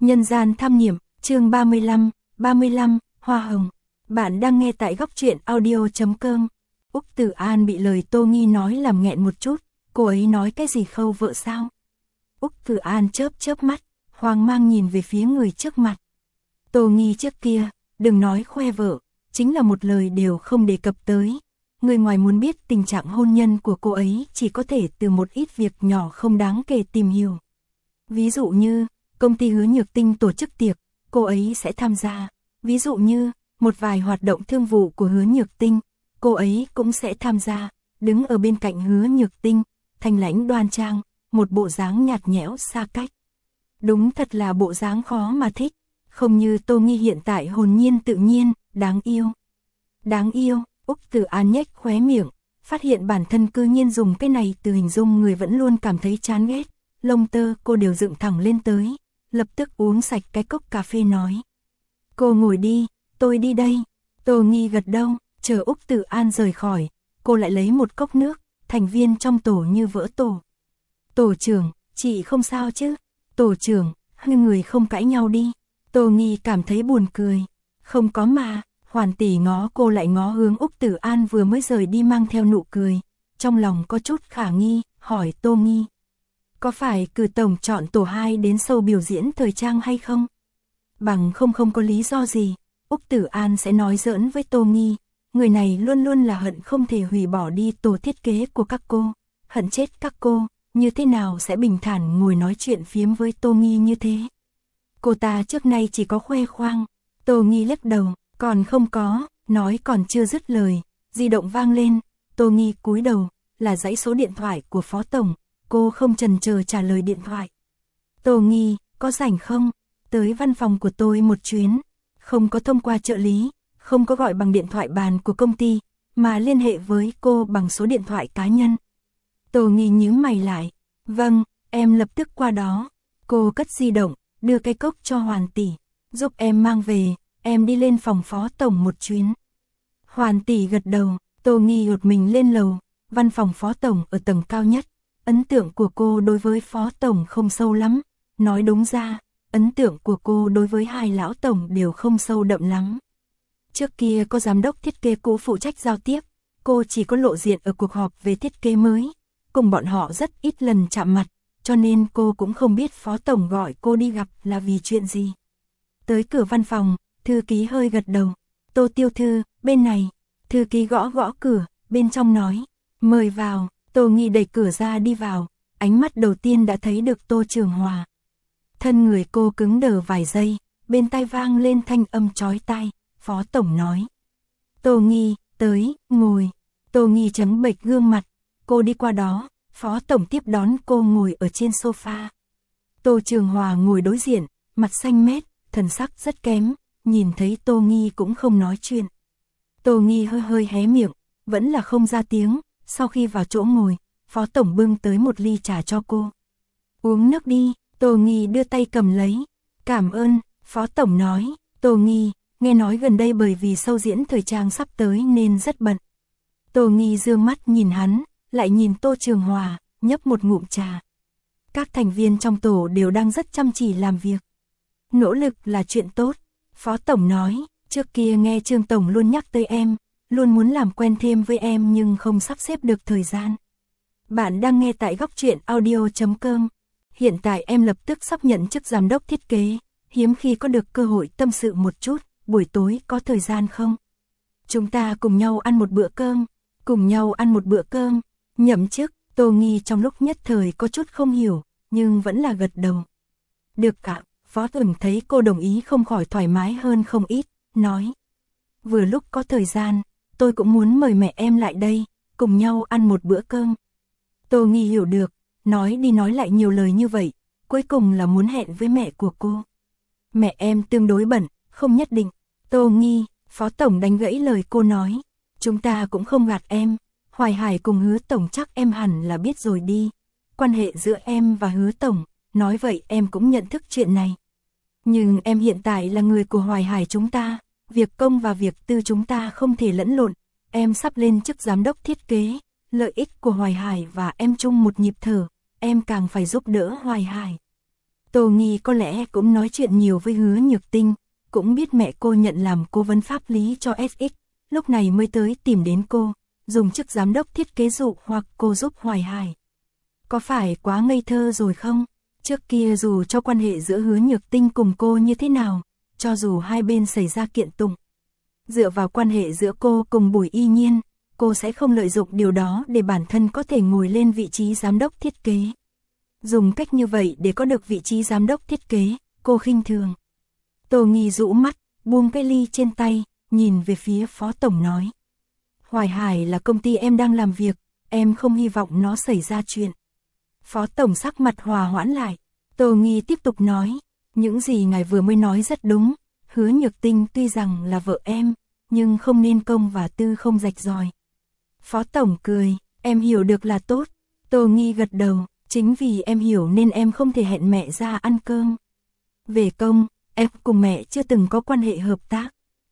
Nhân gian tham nghiệm, chương 35, Hoa Hồng. Bạn đang nghe tại góc truyện audio.com. Úc Tử An bị lời Tô Nghi nói làm nghẹn một chút, cô ấy nói cái gì khâu vợ sao? Úc Tử An chớp mắt, hoang mang nhìn về phía người trước mặt. Tô Nghi trước kia, đừng nói khoe vợ, chính là một lời đều không đề cập tới. Người ngoài muốn biết tình trạng hôn nhân của cô ấy chỉ có thể từ một ít việc nhỏ không đáng kể tìm hiểu. Ví dụ như, công ty Hứa Nhược Tinh tổ chức tiệc, cô ấy sẽ tham gia. Ví dụ như, một vài hoạt động thương vụ của Hứa Nhược Tinh, cô ấy cũng sẽ tham gia. Đứng ở bên cạnh Hứa Nhược Tinh, thanh lãnh đoan trang, một bộ dáng nhạt nhẽo xa cách. Đúng thật là bộ dáng khó mà thích, không như Tô Nghi hiện tại hồn nhiên tự nhiên, đáng yêu. Đáng yêu, Úc Tử An nhếch khóe miệng, phát hiện bản thân cư nhiên dùng cái này từ hình dung người vẫn luôn cảm thấy chán ghét. Lông tơ cô đều dựng thẳng lên tới, lập tức uống sạch cái cốc cà phê nói. Cô ngồi đi, tôi đi đây. Tô Nghi gật đầu, chờ Úc Tử An rời khỏi, cô lại lấy một cốc nước, thành viên trong tổ như vỡ tổ. Tổ trưởng, chị không sao chứ? Tổ trưởng, hai người không cãi nhau đi. Tô Nghi cảm thấy buồn cười. Không có mà, Hoàn tỷ ngó cô lại ngó hướng Úc Tử An vừa mới rời đi mang theo nụ cười. Trong lòng có chút khả nghi, hỏi Tô Nghi. Có phải cử tổng chọn tổ 2 đến show biểu diễn thời trang hay không? Bằng không có lý do gì, Úc Tử An sẽ nói giỡn với Tô Nghi. Người này luôn luôn là hận không thể hủy bỏ đi tổ thiết kế của các cô. Hận chết các cô, như thế nào sẽ bình thản ngồi nói chuyện phiếm với Tô Nghi như thế? Cô ta trước nay chỉ có khoe khoang. Tô Nghi lắc đầu, còn không có, nói còn chưa dứt lời. Di động vang lên, Tô Nghi cúi đầu, là dãy số điện thoại của Phó Tổng. Cô không chần chờ trả lời điện thoại. Tô Nghi, có rảnh không? Tới văn phòng của tôi một chuyến. Không có thông qua trợ lý, không có gọi bằng điện thoại bàn của công ty, mà liên hệ với cô bằng số điện thoại cá nhân. Tô Nghi nhíu mày lại. Vâng, em lập tức qua đó. Cô cất di động, đưa cái cốc cho Hoàn tỷ. Giúp em mang về, em đi lên phòng Phó Tổng một chuyến. Hoàn tỷ gật đầu, Tô Nghi hụt mình lên lầu. Văn phòng Phó Tổng ở tầng cao nhất. Ấn tượng của cô đối với Phó Tổng không sâu lắm. Nói đúng ra, ấn tượng của cô đối với hai lão tổng đều không sâu đậm lắm. Trước kia có giám đốc thiết kế cũ phụ trách giao tiếp, cô chỉ có lộ diện ở cuộc họp về thiết kế mới. Cùng bọn họ rất ít lần chạm mặt, cho nên cô cũng không biết Phó Tổng gọi cô đi gặp là vì chuyện gì. Tới cửa văn phòng, thư ký hơi gật đầu. Tô tiểu thư, bên này. Thư ký gõ cửa, bên trong nói. Mời vào. Tô Nghi đẩy cửa ra đi vào, ánh mắt đầu tiên đã thấy được Tô Trường Hòa. Thân người cô cứng đờ vài giây, bên tai vang lên thanh âm chói tai, Phó Tổng nói. Tô Nghi, tới, ngồi. Tô Nghi trắng bệch gương mặt, cô đi qua đó, Phó Tổng tiếp đón cô ngồi ở trên sofa. Tô Trường Hòa ngồi đối diện, mặt xanh mét, thần sắc rất kém, nhìn thấy Tô Nghi cũng không nói chuyện. Tô Nghi hơi hé miệng, vẫn là không ra tiếng. Sau khi vào chỗ ngồi, Phó Tổng bưng tới một ly trà cho cô. Uống nước đi, Tô Nghi đưa tay cầm lấy. Cảm ơn, Phó Tổng nói. Tô Nghi, nghe nói gần đây bởi vì show diễn thời trang sắp tới nên rất bận. Tô Nghi dương mắt nhìn hắn, lại nhìn Tô Trường Hòa, nhấp một ngụm trà. Các thành viên trong tổ đều đang rất chăm chỉ làm việc. Nỗ lực là chuyện tốt, Phó Tổng nói. Trước kia nghe Trương Tổng luôn nhắc tới em, luôn muốn làm quen thêm với em nhưng không sắp xếp được thời gian. Bạn đang nghe tại góc truyện audio.com. Hiện tại em lập tức sắp nhận chức giám đốc thiết kế, hiếm khi có được cơ hội tâm sự một chút, buổi tối có thời gian không? Chúng ta cùng nhau ăn một bữa cơm, nhậm chức. Tô Nghi trong lúc nhất thời có chút không hiểu, nhưng vẫn là gật đầu. Được cả, Phó Tổng thấy cô đồng ý không khỏi thoải mái hơn không ít, nói. Vừa lúc có thời gian, tôi cũng muốn mời mẹ em lại đây, cùng nhau ăn một bữa cơm. Tô Nghi hiểu được, nói đi nói lại nhiều lời như vậy, cuối cùng là muốn hẹn với mẹ của cô. Mẹ em tương đối bận, không nhất định. Tô Nghi, Phó Tổng đánh gãy lời cô nói. Chúng ta cũng không gạt em, Hoài Hải cùng Hứa Tổng chắc em hẳn là biết rồi đi. Quan hệ giữa em và Hứa Tổng, nói vậy em cũng nhận thức chuyện này. Nhưng em hiện tại là người của Hoài Hải chúng ta. Việc công và việc tư chúng ta không thể lẫn lộn, em sắp lên chức giám đốc thiết kế, lợi ích của Hoài Hải và em chung một nhịp thở, em càng phải giúp đỡ Hoài Hải. Tô Nghi có lẽ cũng nói chuyện nhiều với Hứa Nhược Tinh, cũng biết mẹ cô nhận làm cố vấn pháp lý cho SX, lúc này mới tới tìm đến cô, dùng chức giám đốc thiết kế dụ hoặc cô giúp Hoài Hải. Có phải quá ngây thơ rồi không? Trước kia dù cho quan hệ giữa Hứa Nhược Tinh cùng cô như thế nào, cho dù hai bên xảy ra kiện tụng, dựa vào quan hệ giữa cô cùng Bùi Y Nhiên, cô sẽ không lợi dụng điều đó để bản thân có thể ngồi lên vị trí giám đốc thiết kế. Dùng cách như vậy để có được vị trí giám đốc thiết kế, cô khinh thường. Tô Nghi rũ mắt, buông cái ly trên tay, nhìn về phía Phó Tổng nói. Hoài Hải là công ty em đang làm việc, em không hy vọng nó xảy ra chuyện. Phó Tổng sắc mặt hòa hoãn lại. Tô Nghi tiếp tục nói, những gì ngài vừa mới nói rất đúng. Hứa Nhược Tinh tuy rằng là vợ em, nhưng không nên công và tư không rạch ròi. Phó Tổng cười, em hiểu được là tốt. Tô Nghi gật đầu, chính vì em hiểu nên em không thể hẹn mẹ ra ăn cơm. Về công, em cùng mẹ chưa từng có quan hệ hợp tác.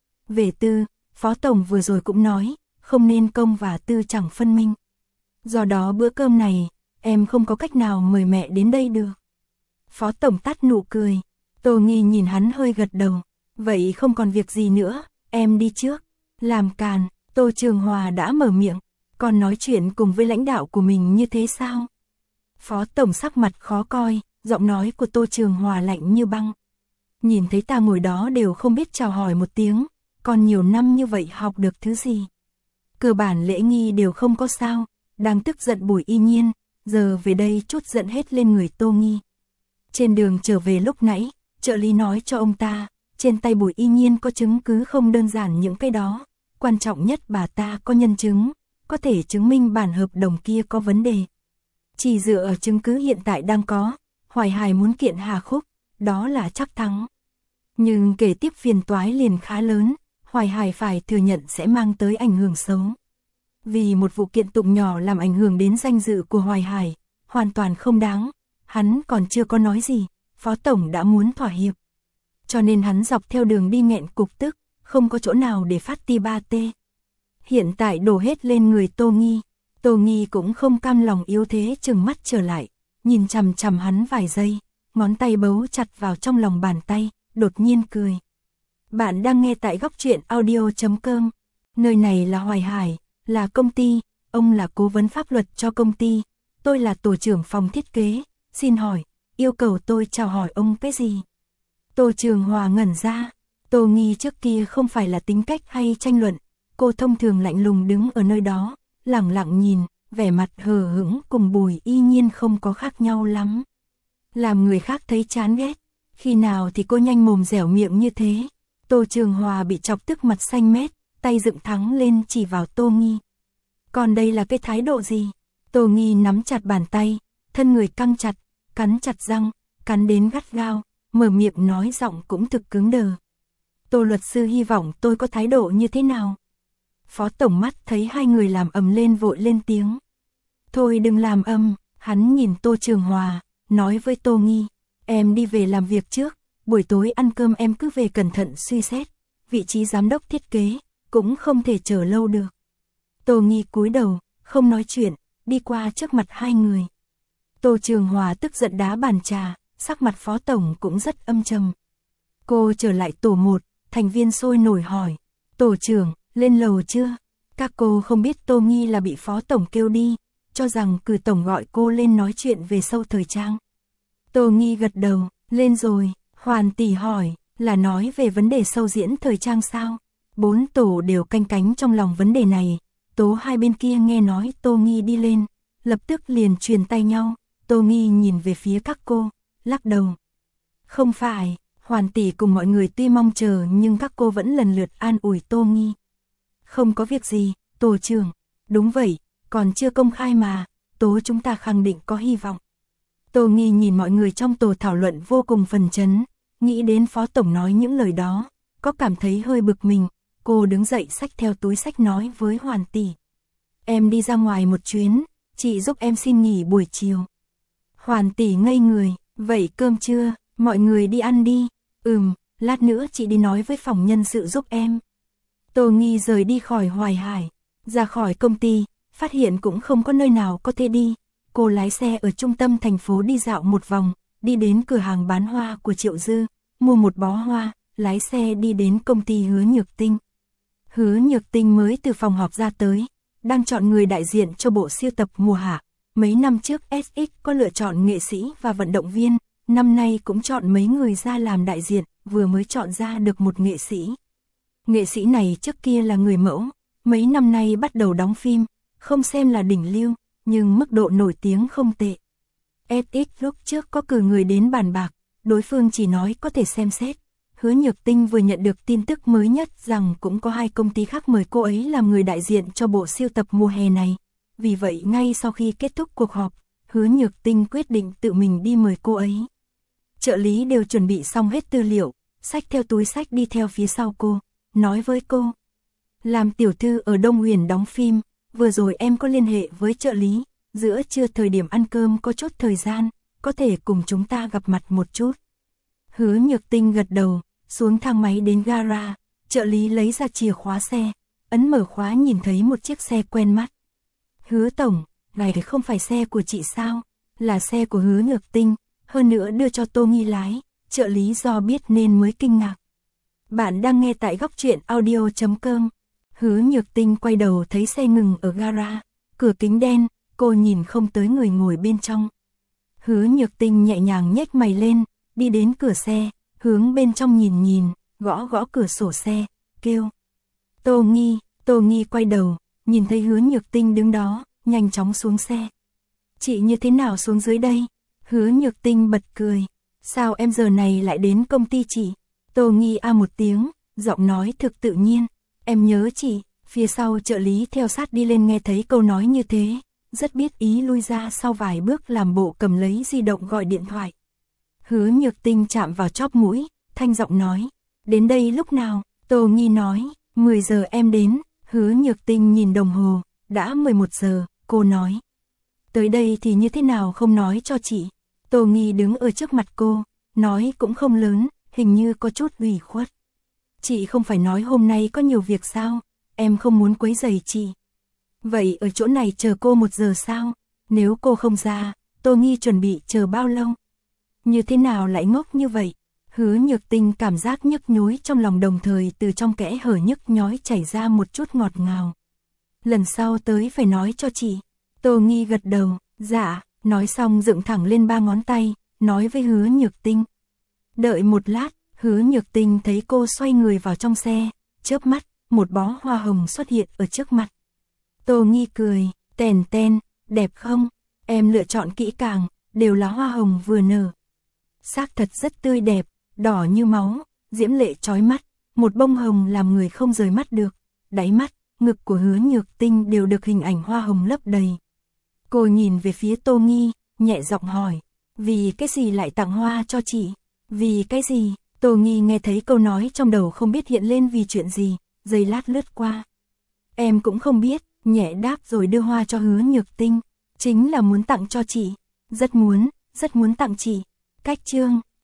Về tư, Phó Tổng vừa rồi cũng nói, không nên công và tư chẳng phân minh. Do đó bữa cơm này, em không có cách nào mời mẹ đến đây được. Phó Tổng tắt nụ cười. Tô Nghi nhìn hắn hơi gật đầu. Vậy không còn việc gì nữa, em đi trước. Làm càn, Tô Trường Hòa đã mở miệng. Còn nói chuyện cùng với lãnh đạo của mình như thế sao? Phó Tổng sắc mặt khó coi, giọng nói của Tô Trường Hòa lạnh như băng. Nhìn thấy ta ngồi đó đều không biết chào hỏi một tiếng, còn nhiều năm như vậy học được thứ gì? Cơ bản lễ nghi đều không có sao, đang tức giận Bùi Y Nhiên, giờ về đây chút giận hết lên người Tô Nghi. Trên đường trở về lúc nãy, trợ lý nói cho ông ta, trên tay Bùi Y Nhiên có chứng cứ không đơn giản những cái đó, quan trọng nhất bà ta có nhân chứng, có thể chứng minh bản hợp đồng kia có vấn đề. Chỉ dựa ở chứng cứ hiện tại đang có, Hoài Hải muốn kiện Hà Khúc, đó là chắc thắng. Nhưng kể tiếp phiền toái liền khá lớn, Hoài Hải phải thừa nhận sẽ mang tới ảnh hưởng xấu. Vì một vụ kiện tụng nhỏ làm ảnh hưởng đến danh dự của Hoài Hải, hoàn toàn không đáng. Hắn còn chưa có nói gì, Phó Tổng đã muốn thỏa hiệp. Cho nên hắn dọc theo đường đi nghẹn cục tức, không có chỗ nào để phát ti ba tê. Hiện tại đổ hết lên người Tô Nghi. Tô Nghi cũng không cam lòng yếu thế chừng mắt trở lại, nhìn chằm chằm hắn vài giây, ngón tay bấu chặt vào trong lòng bàn tay, đột nhiên cười. Bạn đang nghe tại góc truyện audio.com. Nơi này là Hoài Hải, là công ty, ông là cố vấn pháp luật cho công ty, tôi là tổ trưởng phòng thiết kế, xin hỏi, yêu cầu tôi chào hỏi ông cái gì? Tô Trường Hòa ngẩn ra, Tô Nghi trước kia không phải là tính cách hay tranh luận, cô thông thường lạnh lùng đứng ở nơi đó, lẳng lặng nhìn, vẻ mặt hờ hững cùng Bùi Y Nhiên không có khác nhau lắm. Làm người khác thấy chán ghét, khi nào thì cô nhanh mồm dẻo miệng như thế. Tô Trường Hòa bị chọc tức mặt xanh mét, tay dựng thẳng lên chỉ vào Tô Nghi. Còn đây là cái thái độ gì? Tô Nghi nắm chặt bàn tay, thân người căng chặt, cắn chặt răng, cắn đến gắt gao, mở miệng nói giọng cũng thực cứng đờ. Tô luật sư hy vọng tôi có thái độ như thế nào? Phó Tổng mắt thấy hai người làm ầm lên vội lên tiếng. Thôi đừng làm ầm, hắn nhìn Tô Trường Hòa, nói với Tô Nghi, em đi về làm việc trước, buổi tối ăn cơm em cứ về cẩn thận suy xét, vị trí giám đốc thiết kế, cũng không thể chờ lâu được. Tô Nghi cúi đầu, không nói chuyện, đi qua trước mặt hai người. Tô Trường Hòa tức giận đá bàn trà, sắc mặt Phó Tổng cũng rất âm trầm. Cô trở lại tổ 1, thành viên sôi nổi hỏi, tổ trưởng, lên lầu chưa? Các cô không biết Tô Nghi là bị Phó Tổng kêu đi, cho rằng cử Tổng gọi cô lên nói chuyện về sâu thời trang. Tô Nghi gật đầu, lên rồi, Hoàn tỷ hỏi, là nói về vấn đề sâu diễn thời trang sao? 4 tổ đều canh cánh trong lòng vấn đề này, tố hai bên kia nghe nói Tô Nghi đi lên, lập tức liền truyền tay nhau, Tô Nghi nhìn về phía các cô, lắc đầu. Không phải, Hoàn tỷ cùng mọi người tuy mong chờ nhưng các cô vẫn lần lượt an ủi Tô Nghi. Không có việc gì, tổ trưởng, đúng vậy, còn chưa công khai mà, tố chúng ta khẳng định có hy vọng. Tô Nghi nhìn mọi người trong tổ thảo luận vô cùng phấn chấn, nghĩ đến Phó Tổng nói những lời đó, có cảm thấy hơi bực mình, cô đứng dậy xách theo túi sách nói với Hoàn tỷ. Em đi ra ngoài một chuyến, chị giúp em xin nghỉ buổi chiều. Hoàn tỷ ngây người, vậy cơm trưa, mọi người đi ăn đi, lát nữa chị đi nói với phòng nhân sự giúp em. Tô Nghi rời đi khỏi Hoài Hải, ra khỏi công ty, phát hiện cũng không có nơi nào có thể đi. Cô lái xe ở trung tâm thành phố đi dạo một vòng, đi đến cửa hàng bán hoa của Triệu Dư, mua một bó hoa, lái xe đi đến công ty Hứa Nhược Tinh. Hứa Nhược Tinh mới từ phòng họp ra tới, đang chọn người đại diện cho bộ siêu tập mùa hạ. Mấy năm trước SX có lựa chọn nghệ sĩ và vận động viên, năm nay cũng chọn mấy người ra làm đại diện, vừa mới chọn ra được một nghệ sĩ. Nghệ sĩ này trước kia là người mẫu, mấy năm nay bắt đầu đóng phim, không xem là đỉnh lưu, nhưng mức độ nổi tiếng không tệ. SX lúc trước có cử người đến bàn bạc, đối phương chỉ nói có thể xem xét. Hứa Nhược Tinh vừa nhận được tin tức mới nhất rằng cũng có 2 công ty khác mời cô ấy làm người đại diện cho bộ siêu tập mùa hè này. Vì vậy ngay sau khi kết thúc cuộc họp, Hứa Nhược Tinh quyết định tự mình đi mời cô ấy. Trợ lý đều chuẩn bị xong hết tư liệu, xách theo túi xách đi theo phía sau cô, nói với cô. Làm tiểu thư ở Đông Huyền đóng phim, vừa rồi em có liên hệ với trợ lý, giữa trưa thời điểm ăn cơm có chút thời gian, có thể cùng chúng ta gặp mặt một chút. Hứa Nhược Tinh gật đầu, xuống thang máy đến gara, trợ lý lấy ra chìa khóa xe, ấn mở khóa nhìn thấy một chiếc xe quen mắt. Hứa tổng, này không phải xe của chị sao? Là xe của Hứa Nhược Tinh, hơn nữa đưa cho Tô Nghi lái, trợ lý do biết nên mới kinh ngạc. Bạn đang nghe tại góc truyện audio.com. Hứa Nhược Tinh quay đầu thấy xe ngừng ở gara, cửa kính đen, cô nhìn không tới người ngồi bên trong. Hứa Nhược Tinh nhẹ nhàng nhếch mày lên, đi đến cửa xe, hướng bên trong nhìn, gõ gõ cửa sổ xe, kêu. Tô Nghi quay đầu, nhìn thấy Hứa Nhược Tinh đứng đó, nhanh chóng xuống xe. Chị như thế nào xuống dưới đây? Hứa Nhược Tinh bật cười. Sao em giờ này lại đến công ty chị? Tô Nghi a một tiếng, giọng nói thực tự nhiên. Em nhớ chị. Phía sau trợ lý theo sát đi lên nghe thấy câu nói như thế, rất biết ý lui ra sau vài bước làm bộ cầm lấy di động gọi điện thoại. Hứa Nhược Tinh chạm vào chóp mũi, thanh giọng nói. Đến đây lúc nào? Tô Nghi nói, 10 giờ em đến. Hứa Nhược Tinh nhìn đồng hồ, đã 11 giờ, cô nói. Tới đây thì như thế nào không nói cho chị? Tô Nghi đứng ở trước mặt cô, nói cũng không lớn, hình như có chút ủy khuất. Chị không phải nói hôm nay có nhiều việc sao? Em không muốn quấy rầy chị. Vậy ở chỗ này chờ cô 1 giờ sao? Nếu cô không ra, Tô Nghi chuẩn bị chờ bao lâu? Như thế nào lại ngốc như vậy? Hứa Nhược Tinh cảm giác nhức nhối trong lòng, đồng thời từ trong kẽ hở nhức nhói chảy ra một chút ngọt ngào. Lần sau tới phải nói cho chị. Tô Nghi gật đầu, dạ, nói xong dựng thẳng lên 3 ngón tay, nói với Hứa Nhược Tinh. Đợi một lát, Hứa Nhược Tinh thấy cô xoay người vào trong xe, chớp mắt, một bó hoa hồng xuất hiện ở trước mặt. Tô Nghi cười, tèn ten, đẹp không? Em lựa chọn kỹ càng, đều là hoa hồng vừa nở. Xác thật rất tươi đẹp, đỏ như máu, diễm lệ chói mắt, một bông hồng làm người không rời mắt được. Đáy mắt, ngực của Hứa Nhược Tinh đều được hình ảnh hoa hồng lấp đầy. Cô nhìn về phía Tô Nghi, nhẹ giọng hỏi, vì cái gì lại tặng hoa cho chị? Vì cái gì? Tô Nghi nghe thấy câu nói trong đầu không biết hiện lên vì chuyện gì, giây lát lướt qua. Em cũng không biết, nhẹ đáp rồi đưa hoa cho Hứa Nhược Tinh, chính là muốn tặng cho chị, rất muốn tặng chị. Cách chương